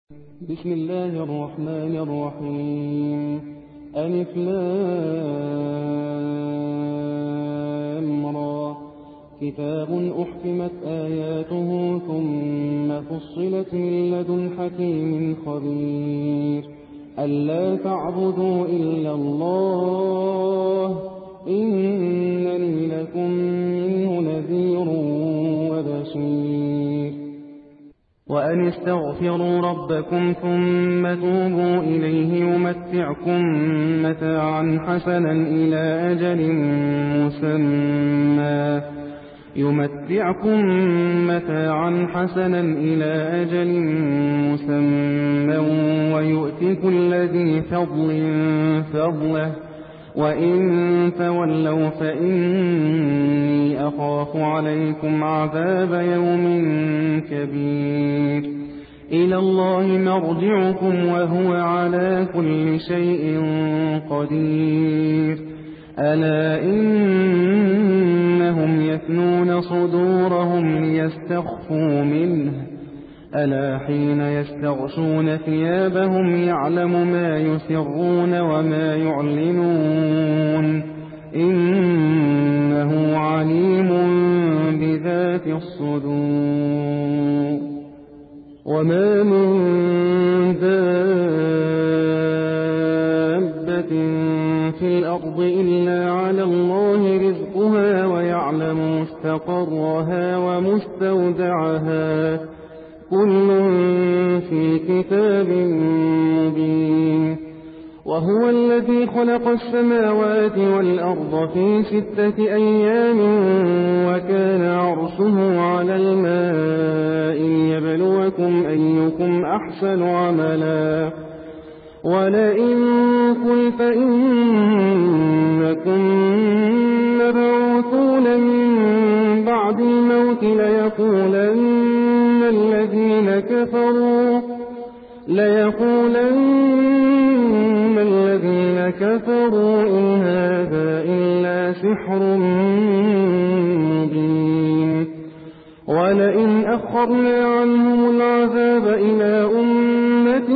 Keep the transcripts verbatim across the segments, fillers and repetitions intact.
بسم الله الرحمن الرحيم. ألف لام را. كتاب أحكمت آياته ثم فصلت من لدن حكيم خبير. ألا تعبدوا إلا الله إنني لكم منه نذير وبشير. وأن استغفروا ربكم ثم توبوا إليه يمتعكم متاعا حسنا إلى أجل مسمى يمتعكم متاعا حسنا إلى أجل مسمى ويؤت كل ذي فضل فضله وإن تولوا فإني أخاف عليكم عذاب يوم كبير. إلى الله مرجعكم وهو على كل شيء قدير. ألا إنهم يثنون صدورهم ليستخفوا منه ألا حين يستغشون ثيابهم يعلم ما يسرون وما يعلنون إنه عليم بذات الصدور. وما من دابة في الأرض إلا على الله رزقها ويعلم مستقرها ومستودعها كل في كتاب مبين. وهو الذي خلق السماوات والأرض في ستة أيام وكان عرشه على الماء ليبلوكم أيكم أحسن عملا. ولئن قلت إنكم مبعوثون من بعد الموت ليقولن الذين كفروا ليقولن الذين كفروا إن هذا إلا سحر مبين. ولئن أخرنا عنهم العذاب إلى أمة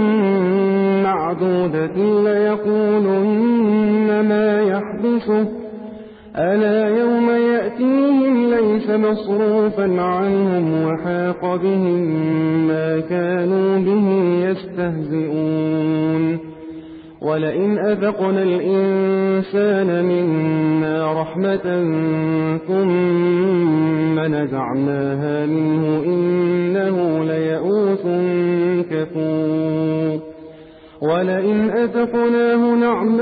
معدودة ليقولن ما يحبسه ألا يوم يأتيهم ليس مصروفا عنهم وحاق بهم ما كانوا به يستهزئون. ولئن أذقنا الإنسان منا رحمة ثم نزعناها منه إنه ليئوس كفور. ولئن أذقناه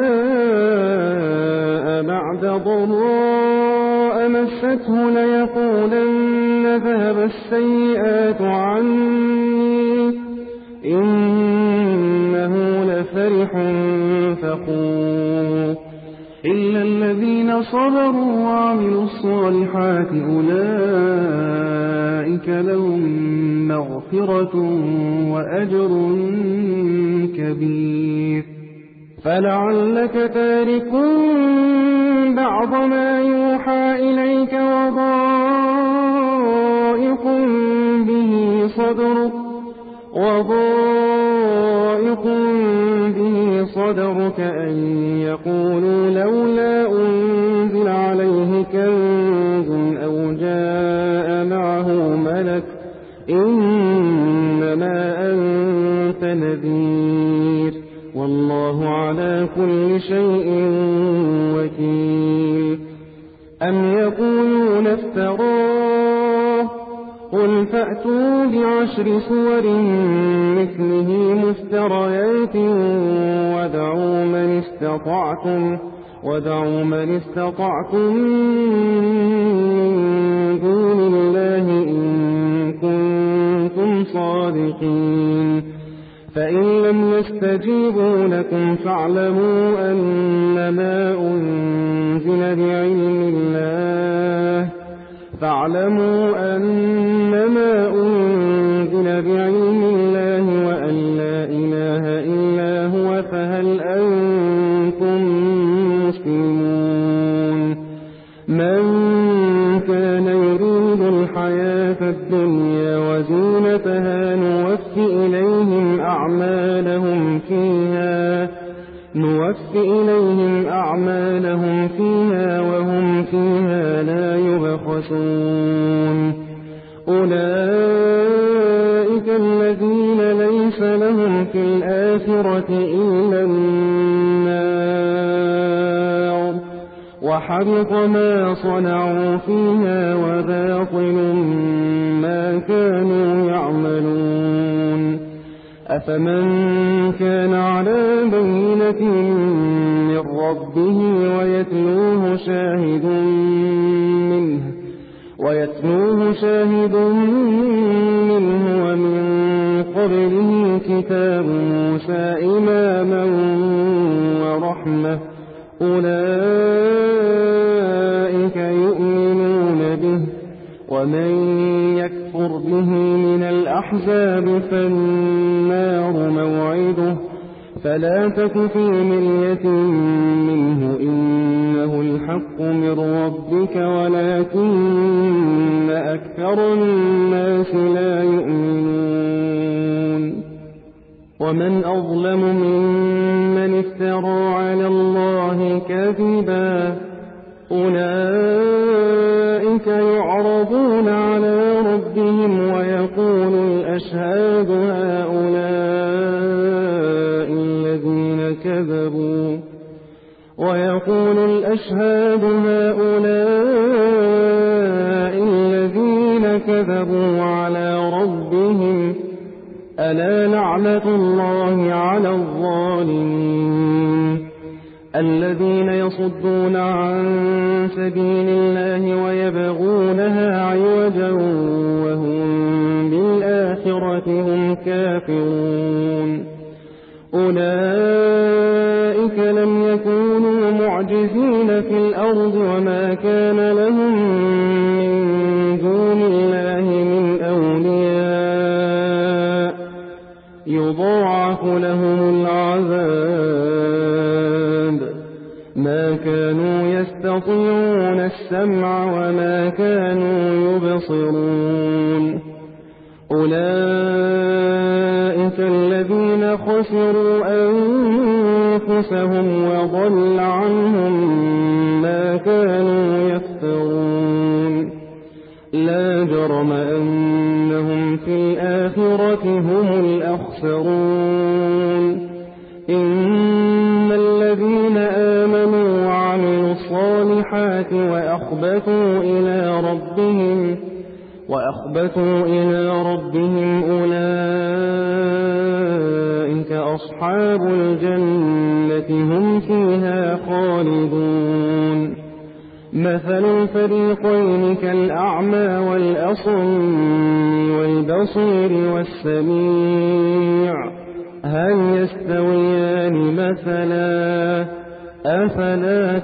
نعماء بعد ضراء مسته ليقولن ذهب السيئات عني إنه لفرح فخور. إلا الذين صبروا وعملوا الصالحات أولئك لهم مغفرة وأجر كبير. فلعلك تارك بعض ما يوحى إليك وضائق به صدرك وضائق به صدرك أن يقولوا لولا أنزل عليه كنز أو جاء معه ملك إنما أنت نذير والله على كل شيء وكيل. أم يقولون افتراه قل فأتوا بعشر سور مثله مفتريات ودعوا من استطعتم ودعوا من استطعتم من دون الله إن كنتم صادقين. فإن لم يستجيبوا لكم فاعلموا أنما أنزل بعلم الله فاعلموا أنما أنزل بعلم الله وأن لا إله إلا هو فهل أنتم مسلمون. من كان يريد الحياة الدنيا وزينتها نوفي إليهم إليهم أعمالهم فيها نوفي إليهم أعمالهم فيها وهم فيها لا يبخسون أولئك الذين ليس لهم في الآخرة إلا النار وحبط ما صنعوا فيها وباطل ما كانوا يعملون أفمن كان على بينة من ربه ويتلوه شاهد منه ويتلوه شاهد منه ومن قبله كتاب موسى إماما ورحمة أولئك يؤمنون به ومن يكفر به من الأحزاب فالنار موعده فلا تك في مرية منه إنه الحق من ربك ولكن أكثر الناس لا يؤمنون ومن أظلم ممن افترى على الله كذبا أولئك يعرضون على ربهم ويقول الأشهاد هؤلاء الذين كذبوا ويقول الأشهاد هؤلاء الذين كذبوا على ربهم ألا لعنة الله على الظالمين الذين يصدون عن سبيل الله ويبغونها عوجا وهم بالآخرة هم كافرون أولئك لم يكونوا معجزين في الأرض وما كان لهم من دون الله من أولياء يضاعف لهم العذاب ما كانوا يستطيعون السمع وما كانوا يبصرون أولئك الذين خسروا أنفسهم وضل عنهم ما كانوا يفترون لا جرم أنهم في الآخرة هم الأخسرون إن الذين آمنوا وعملوا الصالحات وأخبتوا إلى ربهم وأخبتوا إلى ربهم أولئك أصحاب الجنة هم فيها خالدون مثل الفريقين كالأعمى والأصم والبصير والسميع هل يستويان مثلا أفلا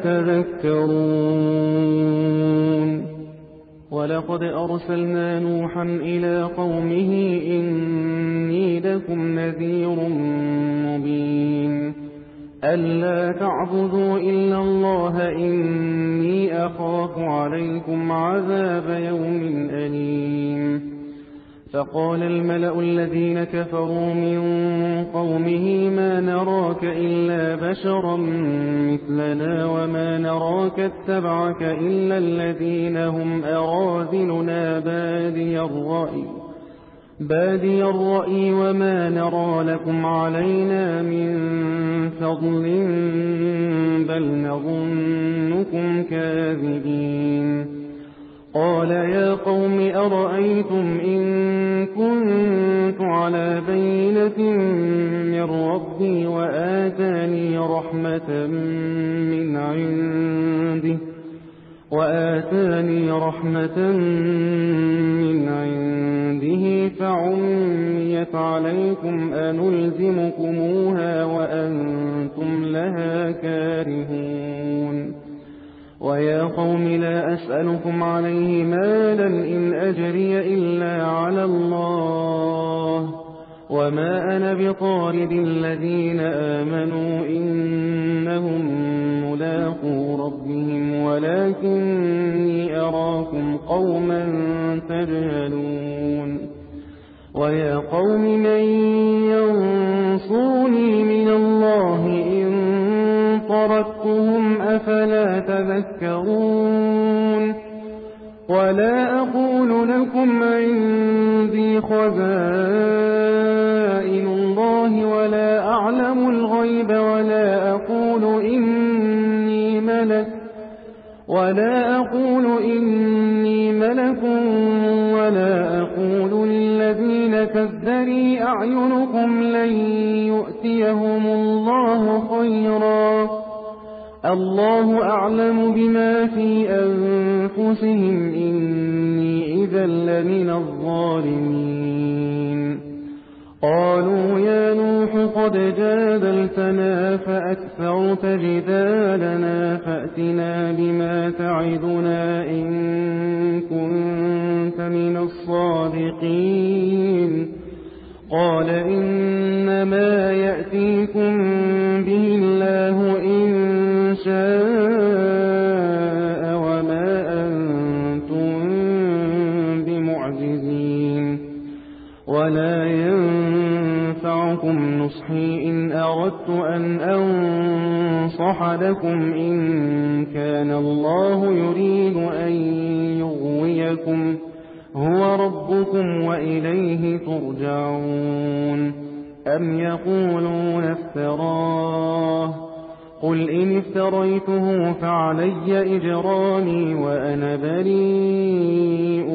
تذكرون ولقد أرسلنا نوحا إلى قومه إني لكم نذير مبين ألا تعبدوا إلا الله إني أخاف عليكم عذاب يوم أليم فقال الملأ الذين كفروا من قومه ما نراك إلا بشرا مثلنا وما نراك اتبعك إلا الذين هم أراذلنا بادي الرأي بادي الرأي وما نرى لكم علينا من فضل بل نظنكم كاذبين قال يا قوم أرأيتم إن كنت على بينة من ربي وآتاني رحمة من عنده وآتاني رحمة من عنده فعميت عليكم أنلزمكموها وأنتم لها كارهون ويا قوم لا أسألكم عليه مالا إن أجري إلا على الله وما أنا بطارد الذين آمنوا إنهم ملاقو ربهم ولكني أراكم قوما تجهلون ويا قوم من ينصرني من الله إن طردتهم أفلا تذكرون ولا أقول لكم عندي خزائن الله ولا أعلم الغيب ولا أقول إني ملك ولا أقول إني ملك ولا أقول للذين تزدري أعينكم لن يؤتيهم الله خيرا الله أعلم بما في أنفسهم إني إذا لمن الظالمين قالوا يا نوح قد جادلتنا فأكثرت جدالنا فأتنا بما تعدنا إن كنت من الصادقين قال إنما يأتيكم به الله إن شاء وما أنتم بمعجزين ولا ينفعكم نصحي إن أردت أن أنصح لكم إن كان الله يريد أن يغويكم هو ربكم وإليه ترجعون أم يقولون افتراه قل إن افتريته فعلي إجرامي وأنا بريء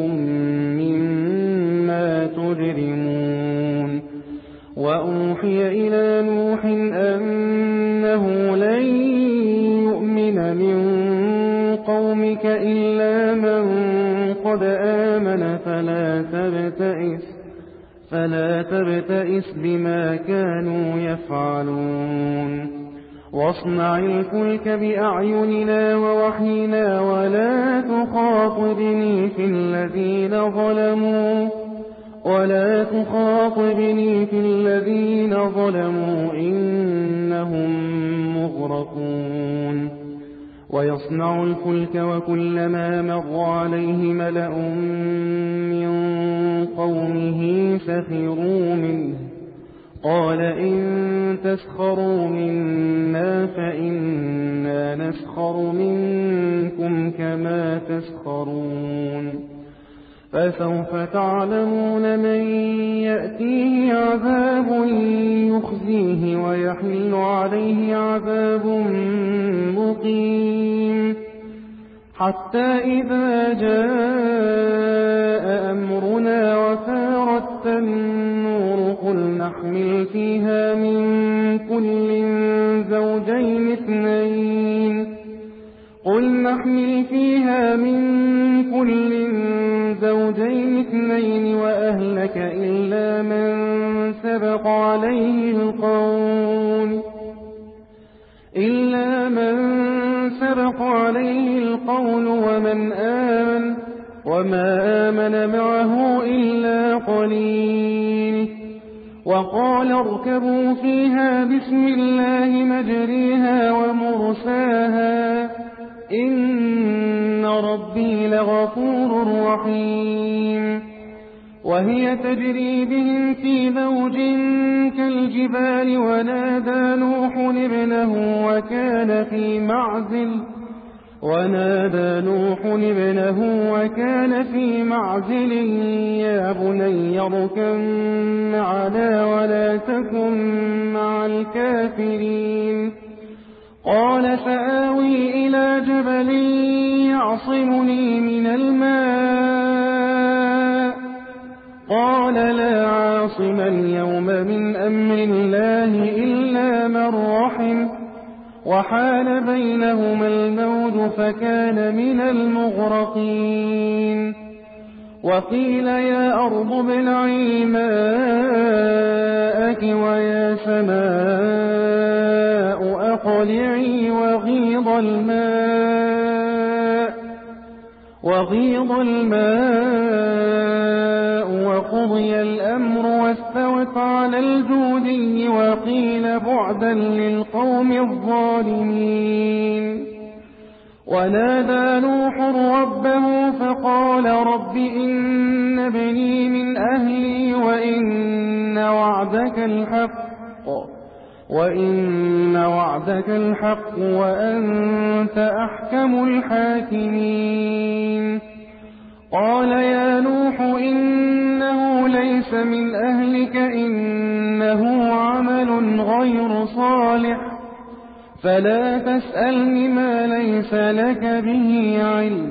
مما تجرمون وأوحي إلى نوح أنه لن يؤمن من قومك إلا من قد آمن فلا تبتئس فلا تبتئس بما كانوا يفعلون واصنع الفلك بأعيننا ووحينا ولا تخاطبني في الذين ظلموا ولا تخاطبني في الذين ظلموا إنهم مغرقون ويصنع الفلك وكلما مر عليه ملأ من قومه سخروا منه قال إن تسخروا منا فإنا نسخر منكم كما تسخرون فسوف تعلمون من يأتيه عذاب يخزيه ويحل عليه عذاب مقيم حتى إذا جاء أمرنا وفارت النور قل نحمل فيها من كل زوجين اثنين قل نحمل فيها من كل زوجين اثنين وأهلك إلا من سبق عليه القول إلا من سبق عليه القول ومن آمن وما آمن معه إلا قليل وقال اركبوا فيها بسم الله مجريها ومرساها إن ربي لغفور رحيم وهي تجري بهم في موج كالجبال ونادى نوح ابنه وكان في معزل ونادى نوح ابنه وكان في معزل يا بني اركب معنا ولا تكن مع الكافرين قال سآوي إلى جبل يعصمني من الماء قال لا عاصم اليوم من أمر الله إلا من رحم وحال بينهما الموج فكان من المغرقين وقيل يا أرض ابلعي ماءك ويا سماء أقلعي وغيض الماء وغيض الماء وقضي الأمر واستوت على الجودي وقيل بعدا للقوم الظالمين ونادى نوح ربه فقال رب إن ابني من أهلي وإن وعدك الحق وإن وعدك الحق وأنت أحكم الحاكمين قال يا نوح إنه ليس من أهلك إنه عمل غير صالح فلا تسألني ما ليس لك به علم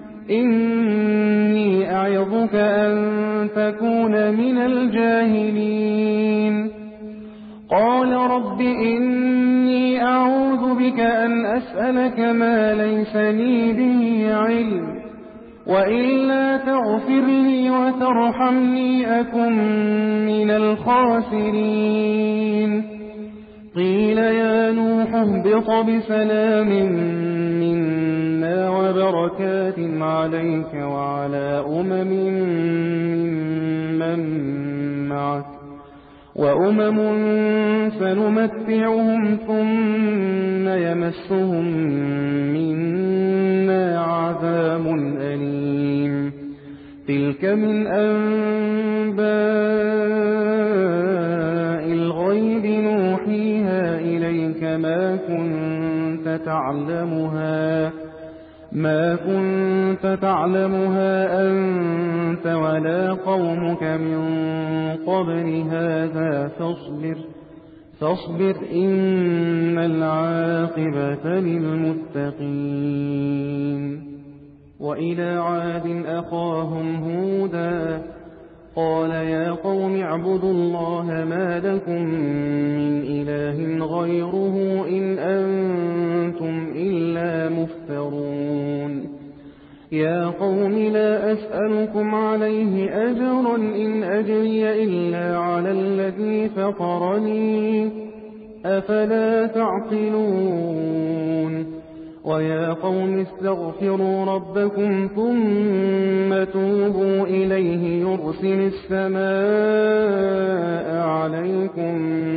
إني أعظك أن تكون من الجاهلين قال رب إني أعوذ بك أن أسألك ما ليس لي به علم وإلا تغفر لي وترحمني أكن من الخاسرين قيل يا نوح اهبط بسلام منا وبركات عليك وعلى أمم ممن معك وأمم سنمتعهم ثم يمسهم منا عذاب أليم تلك من أنباء الغيب نوحيها إليك ما كنت تعلمها ما كنت تعلمها أنت ولا قومك من قبل هذا فاصبر فاصبر إن العاقبة للمتقين وإلى عاد أخاهم هودا قال يا قوم اعبدوا الله ما لكم من إله غيره إن أنتم إلا مفترون يا قوم لا أسألكم عليه أجرا إن أجري إلا على الذي فطرني أفلا تعقلون ويا قوم استغفروا ربكم ثم توبوا إليه يرسل السماء عليكم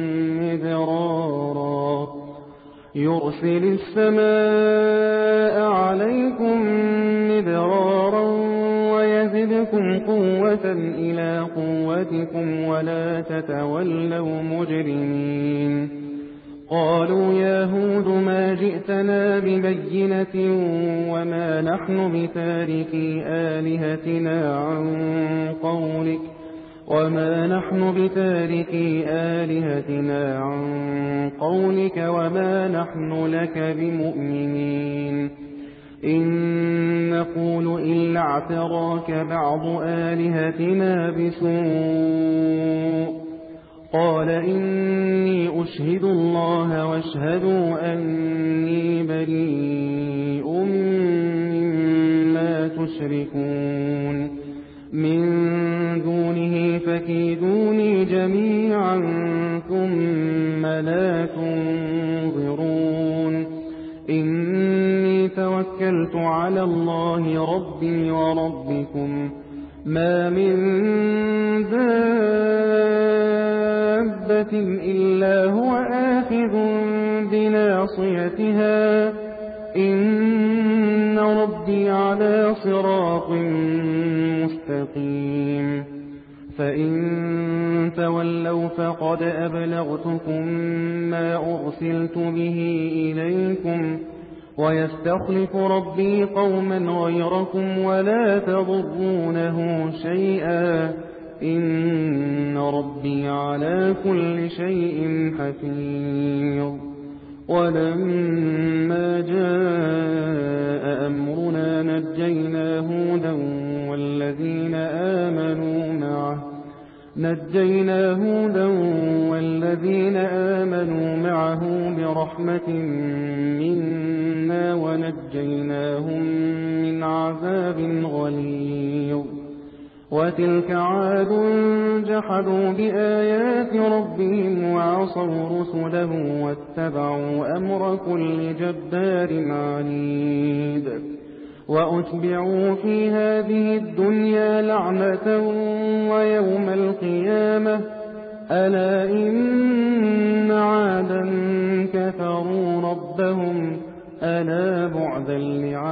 مدرارا يرسل السماء عليكم مدرارا ويزدكم قوة إلى قوتكم ولا تتولوا مجرمين قالوا يا هود ما جئتنا ببينة وما نحن بتاركي آلهتنا عن قولك وما نحن بتاركي آلهتنا عن قولك وما نحن لك بمؤمنين إن نقول إلا اعتراك بعض آلهتنا بسوء قال إني أشهد الله واشهدوا أني بريء مما تشركون من دونه فكيدوني جميعا ثم لا تنظرون إني توكلت على الله ربي وربكم ما من دابة إلا هو آخذ بناصيتها إن ربي على صراط مستقيم فإن تولوا فقد أبلغتكم ما أرسلت به إليكم ويستخلف ربي قوما غيركم ولا تضرونه شيئا إن ربي على كل شيء حفيظ ولما جاء أمرنا نجينا هودا والذين آمنوا معه نجينا هودا والذين آمنوا معه برحمة منا ونجيناهم من عذاب غليظ وتلك عاد جحدوا بآيات ربهم وعصوا رسله واتبعوا أمر كل جبار عنيد وأتبعوا في هذه الدنيا لعنة ويوم القيامة ألا إن عادا كفروا ربهم ألا بعدا لعاد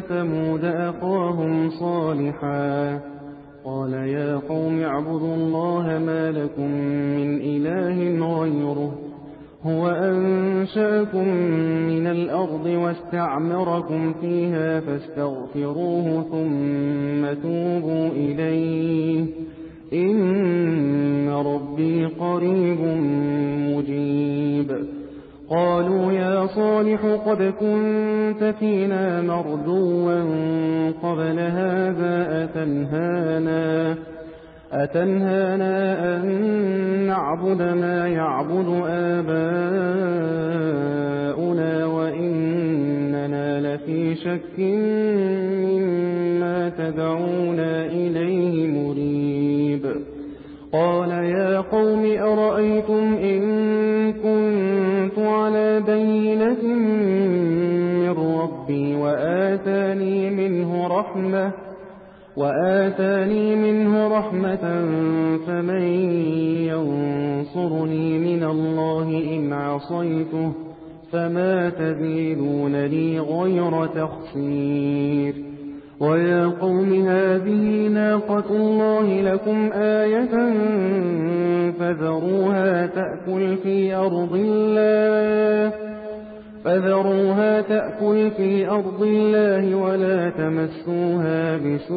ثمود أخاهم صالحا قال يا قوم اعبدوا الله ما لكم من إله غيره هو أنشأكم من الأرض واستعمركم فيها فاستغفروه ثم توبوا إليه إن ربي قريب مجيب. قالوا يا صالح قد كنت فينا مردوا قبل هذا أتنهانا أتنهانا أن نعبد ما يعبد آباؤنا وإننا لفي شك مما تدعونا إليه مريب. قال يا قوم أرأيتم إن كنت على بينة من ربي وآتاني منه رحمة وآتاني منه رحمة فمن ينصرني من الله إن عصيته فما تزيدون لي غير تخسير. ويا قوم هذه ناقة الله لكم آية فذروها تأكل في أرض الله فذروها تأكل في أرض الله ولا تمسوها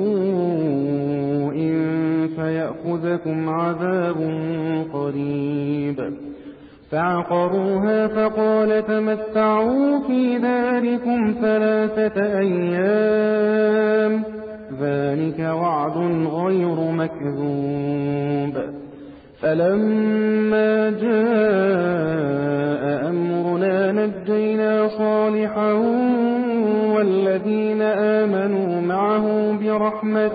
بسوء فيأخذكم عذاب قريب. فعقروها فقال تمتعوا في داركم ثلاثة أيام ذلك وعد غير مكذوب. فلما جاء أمرنا نجينا صالحا والذين آمنوا معه برحمة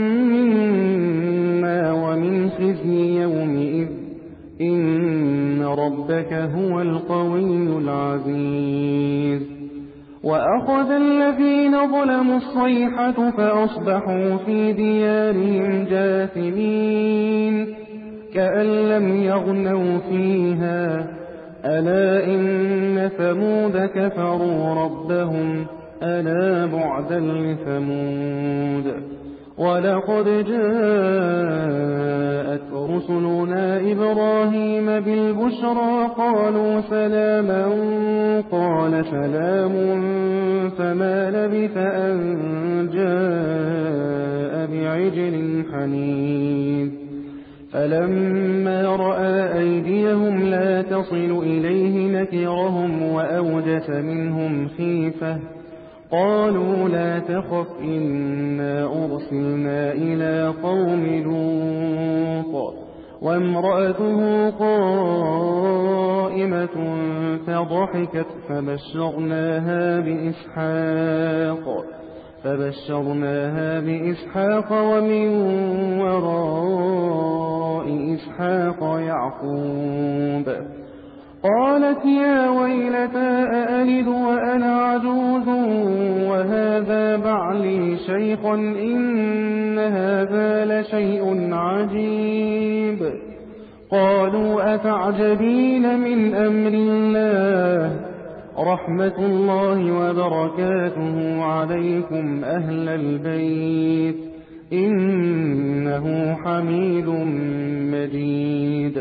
منا ومن خزي يومئذ إن ربك هو القوي العزيز. وأخذ الذين ظلموا الصيحة فأصبحوا في ديارهم جاثمين كأن لم يغنوا فيها ألا إن ثمود كفروا ربهم ألا بعدا لثمود. ولقد جاءت رسلنا إبراهيم بالبشرى قالوا سلاما قال سلام فما لبث أن جاء بعجل حنيذ. فلما رأى أيديهم لا تصل إليه نكرهم وأوجس منهم خيفة قالوا لا تخف إنا أرسلنا إلى قوم لوط وامرأته قائمة فضحكت فبشرناها بإسحاق فبشرناها بإسحاق ومن وراء إسحاق يعقوب. قالت يا ويلتى أألد وأنا عجوز وهذا بعلي شيخا إن هذا لشيء عجيب. قالوا أتعجبين من أمر الله رحمة الله وبركاته عليكم أهل البيت إنه حميد مجيد.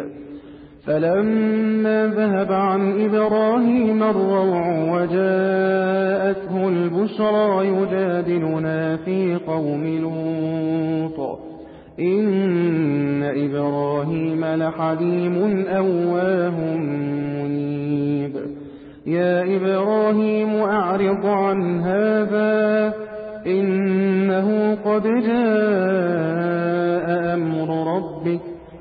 فلما ذهب عن إبراهيم الروع وجاءته البشرى يجادلنا في قوم لوط إن إبراهيم لحليم أواه منيب. يا إبراهيم أعرض عن هذا إنه قد جاء أمر ربك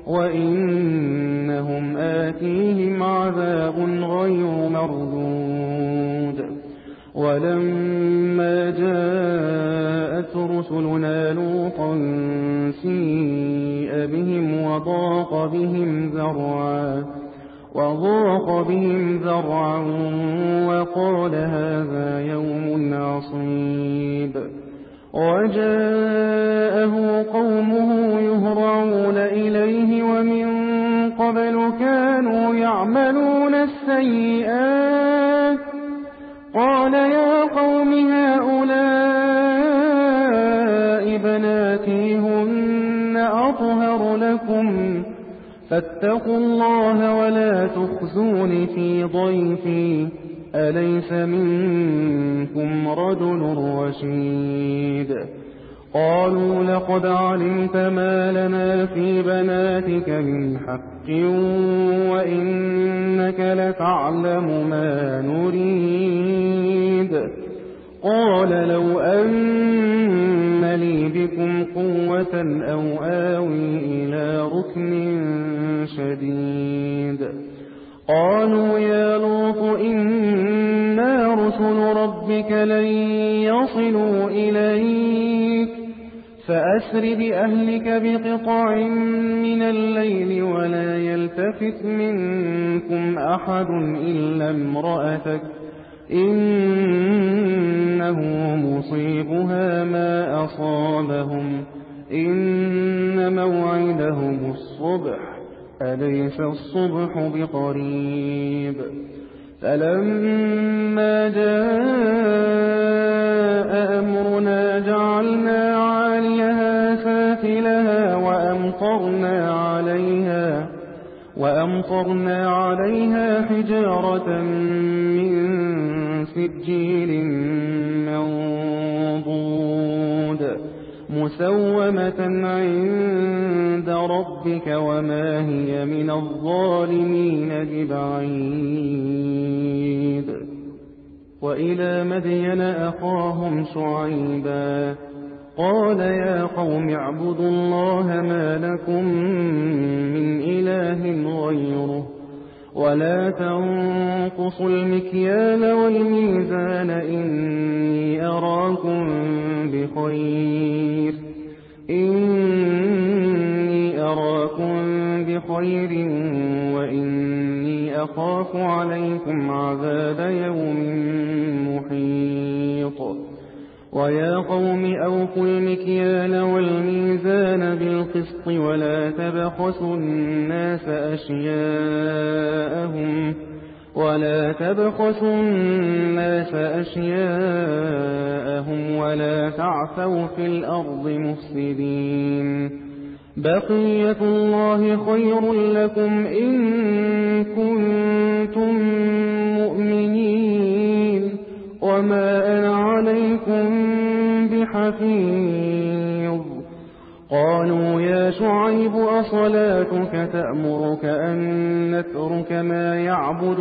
وإنهم آتيهم عذاب غير مردود. ولما جاءت رسلنا لوطا سيء بهم وضاق بهم ذرعا وضاق بهم ذرعا وقال هذا يوم عصيب. وجاءه قومه يهرعون إليه ومن قبل كانوا يعملون السيئات قال يا قوم هؤلاء أطهر لكم فاتقوا الله ولا تخزون في ضيفي أليس منكم رجل رشيد قالوا لقد علمت ما لنا في بناتك من حق وإنك لتعلم ما نريد قال لو أن لي بكم قوة أو آوي إلى ركن شديد قالوا يا لوط إنا رسل ربك لن يصلوا إليك فأسر بأهلك بقطع من الليل ولا يلتفت منكم أحد إلا امرأتك إنه مصيبها ما أصابهم إن موعدهم الصبح أليس الصبح بقريب فلما جاء أمرنا جعلنا عاليها سافلها وأمطرنا عليها وأمطرنا عليها حجارة من سجيل منضود مسومة عند ربك وما هي من الظالمين ببعيد وإلى مدين أخاهم شعيبا قال يا قوم اعبدوا الله ما لكم من إله غيره ولا تنقصوا المكيال والميزان إني أراكم بخير إني أراكم بخير وإني أخاف عليكم عذاب يوم محيط ويا قوم أوفوا المكيال والميزان بالقسط ولا تبخسوا الناس أشياءهم ولا تبخسوا الناس أشياءهم ولا تعثوا في الأرض مفسدين بقية الله خير لكم إن كنتم مؤمنين وما أنا عليكم بحفيظ قالوا يا شعيب أصلاتك تأمرك أن نترك ما يعبد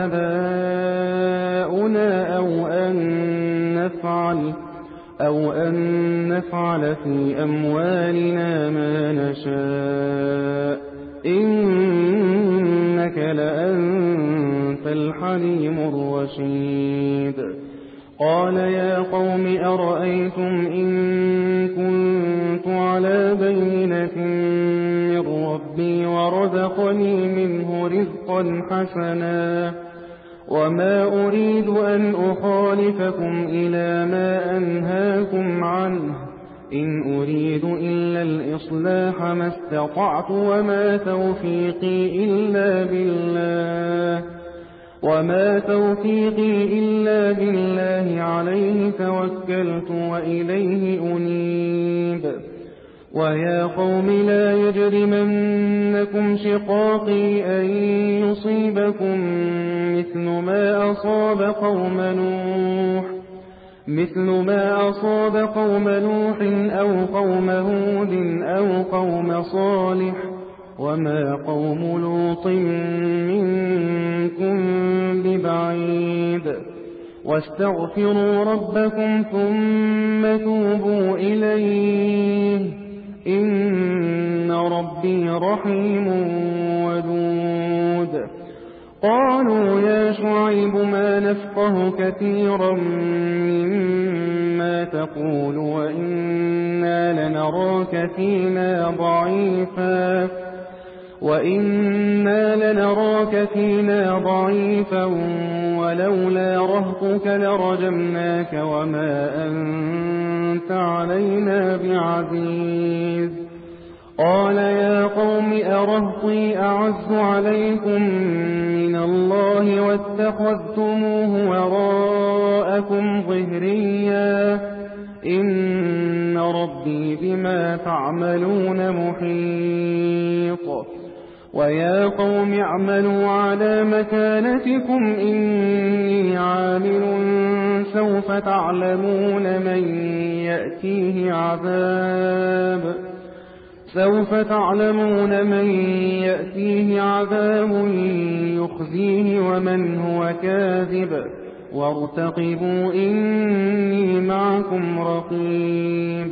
آباؤنا أو أن نفعل أو أن نفعل في أموالنا ما نشاء إنك لأنت الحليم الرشيد قال يا قوم أرأيتم إن كنت على بينة من ربي ورزقني منه رزقا حسنا وما أريد أن أخالفكم إلى ما أنهاكم عنه إن أريد إلا الإصلاح ما استطعت وما توفيقي إلا بالله وما توفيقي إلا بالله عليه توكلت وإليه أنيب ويا قوم لا يجرمنكم شقاقي أن يصيبكم مثل ما أصاب قوم نوح مثل ما أصاب قوم نوح أو قوم هود أو قوم صالح وما قوم لوط منكم ببعيد واستغفروا ربكم ثم توبوا إليه إن ربي رحيم ودود قالوا يا شعيب ما نفقه كثيرا مما تقول وإنا لنراك فينا ضعيفا وإنا لنراك فينا ضعيفا ولولا رهطك لرجمناك وما أنت علينا بعزيز قال يا قوم أرهطي أعز عليكم من الله واتخذتموه وراءكم ظهريا إن ربي بما تعملون محيط ويا قوم اعملوا على مكانتكم إني عامل سوف تعلمون من يأتيه عذاب سوف تعلمون من يأتيه عذاب يخزيه ومن هو كاذب وارتقبوا إني معكم رقيب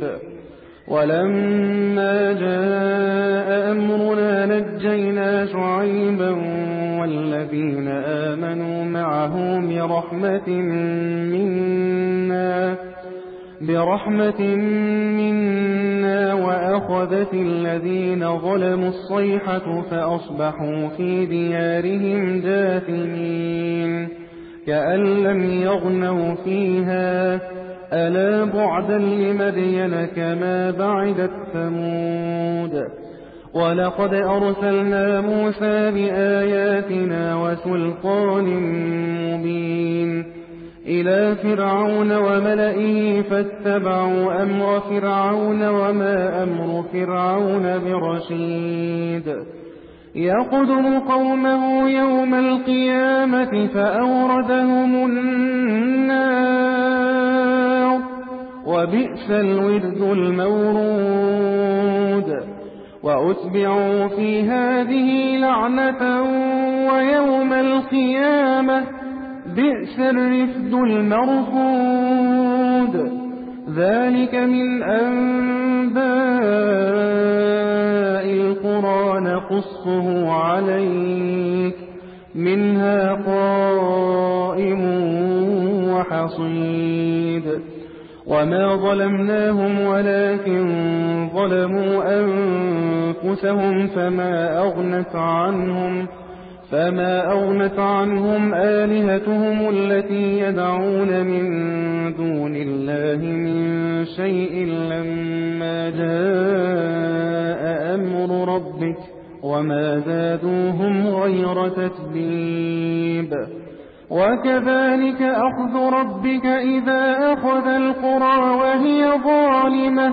ولما جاء أمرنا نجينا شعيبا والذين آمنوا معه برحمة منا برحمة منا وأخذت الذين ظلموا الصيحة فأصبحوا في ديارهم جاثمين كأن لم يغنوا فيها ألا بعدا لمدين كما بعدت ثمود ولقد أرسلنا موسى بآياتنا وسلطان مبين إلى فرعون وملئه فاتبعوا أمر فرعون وما أمر فرعون برشيد يقدم قومه يوم القيامة فأوردهم النار وبئس الورد المورود وأتبعوا في هذه لعنة ويوم القيامة بئس الرفد المرفود ذلك من أنباء القرى نقصه عليك منها قائم وحصيد وما ظلمناهم ولكن ظلموا أنفسهم فما أغنت عنهم فما أغنت عنهم آلهتهم التي يدعون من دون الله من شيء لما جاء أمر ربك وما زادوهم غير تتبيب وكذلك أخذ ربك إذا أخذ القرى وهي ظالمة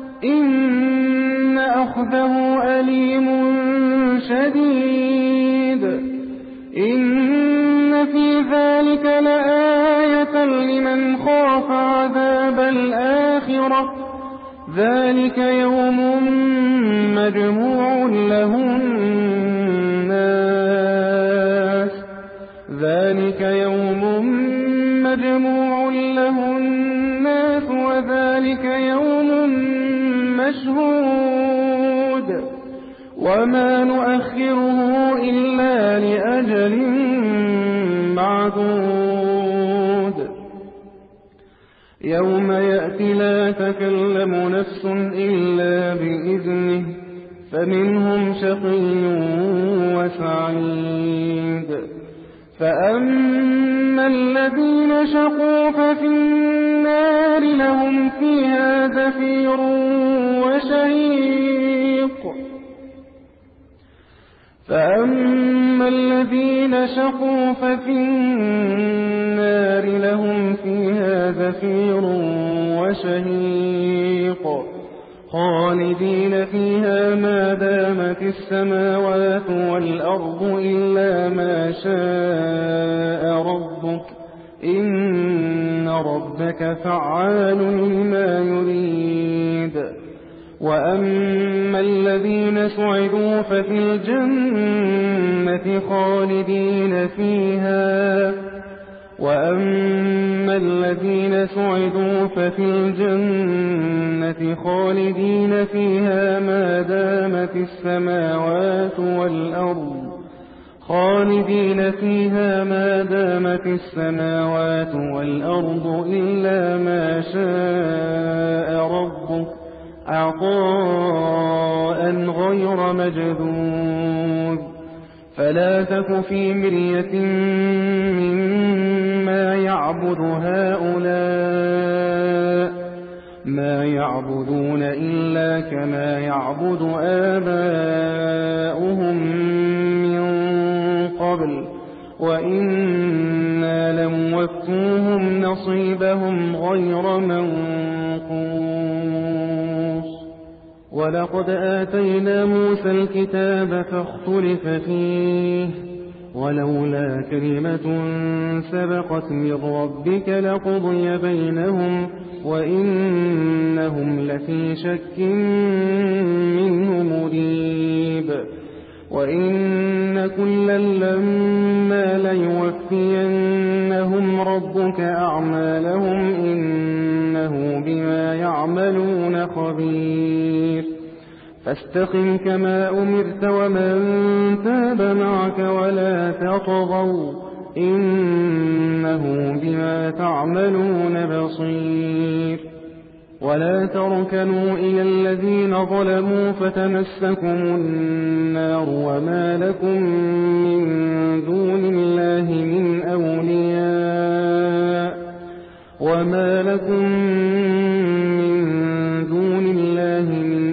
إن أخذه أليم شديد إن في ذلك لآية لمن خاف عذاب الآخرة ذلك يوم مجموع له الناس ذلك يوم مجموع له الناس وذلك يوم مشهود وما نؤخره إلا لأجل معدود يوم يأتي لا تكلم نفس إلا بإذنه فمنهم شقي وسعيد فأما الذين شقوا ففي النار لهم فيها زفير وشهيق فأما الذين شقوا ففي النار لهم فيها زفير وشهيق خالدين فيها ما دامت السماوات والأرض إلا ما شاء ربك إن ربك فعال لما يريد وأما الذين سعدوا ففي الجنة خالدين فيها وأما الذين سعدوا ففي الجنة خالدين فيها ما دامت السماوات والأرض خالدين فيها ما دامت السماوات والأرض إلا ما شاء ربك عطاء غير مجذوذ فلا تك في مرية مما يعبد هؤلاء ما يعبدون إلا كما يعبد آباؤهم من قبل وإنا لموفوهم نصيبهم غير منقوص ولقد آتينا موسى الكتاب فاختلف فيه ولولا كلمة سبقت من ربك لقضي بينهم وإنهم لفي شك منه مريب وإن كلا لما ليوفينهم ربك أعمالهم إنه بما يعملون خبير فاستقم كما أمرت ومن تاب معك ولا تطغوا إنه بما تعملون بصير ولا تركنوا إلى الذين ظلموا فتمسكم النار وما لكم من دون الله من أولياء وما لكم من دون الله من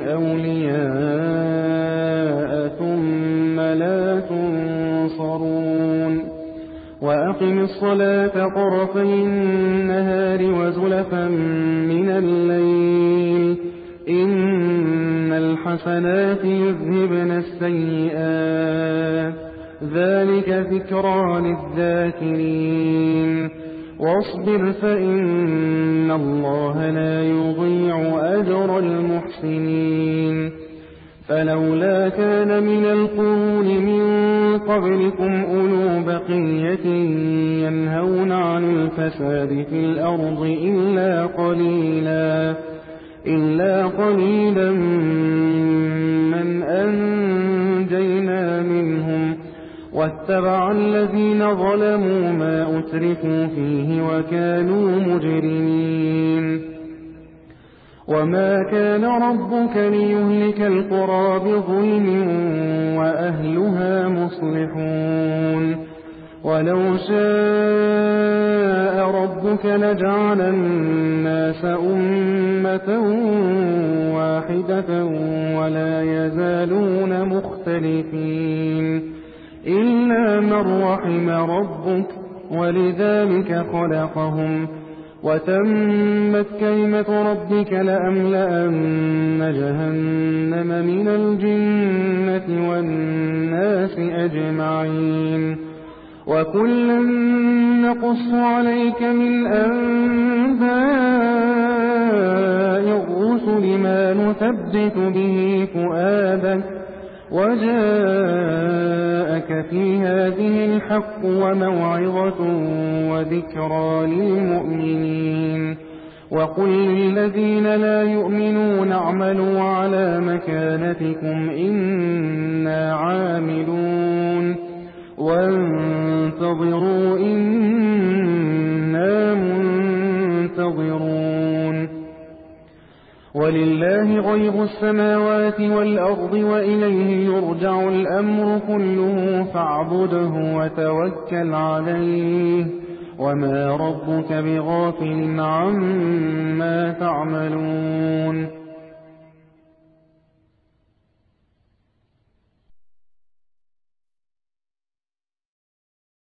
أولياء ثم لا تنصرون وأقم الصلاة طرفي النهار وزلفا من الليل إن الحسنات يذهبن السيئات ذلك ذكرى للذاكرين واصبر فإن الله لا يضيع أجر المحسنين فلولا كان من القرون من قبلكم أولو بقية ينهون عن الفساد في الأرض إلا قليلا إلا قليلا ممن أنجينا منهم واتبع الذين ظلموا ما أترفوا فيه وكانوا مجرمين وما كان ربك ليهلك القرى بظلم وأهلها مصلحون ولو شاء ربك لجعل الناس أمة واحدة ولا يزالون مختلفين إلا من رحم ربك ولذلك خلقهم وتمت كلمة ربك لأملأن جهنم من الجنة والناس أجمعين وكلا نقص عليك من أنباء الرسل ما نثبت به فؤادك وجاءك في هذه الحق وموعظة وذكرى للمؤمنين وقل للذين لا يؤمنون اعملوا على مكانتكم إنا عاملون وانتظروا إنا منتظرون ولله غيب السماوات والأرض وإليه يرجع الأمر كله فاعبده وتوكل عليه وما ربك بغافل عما تعملون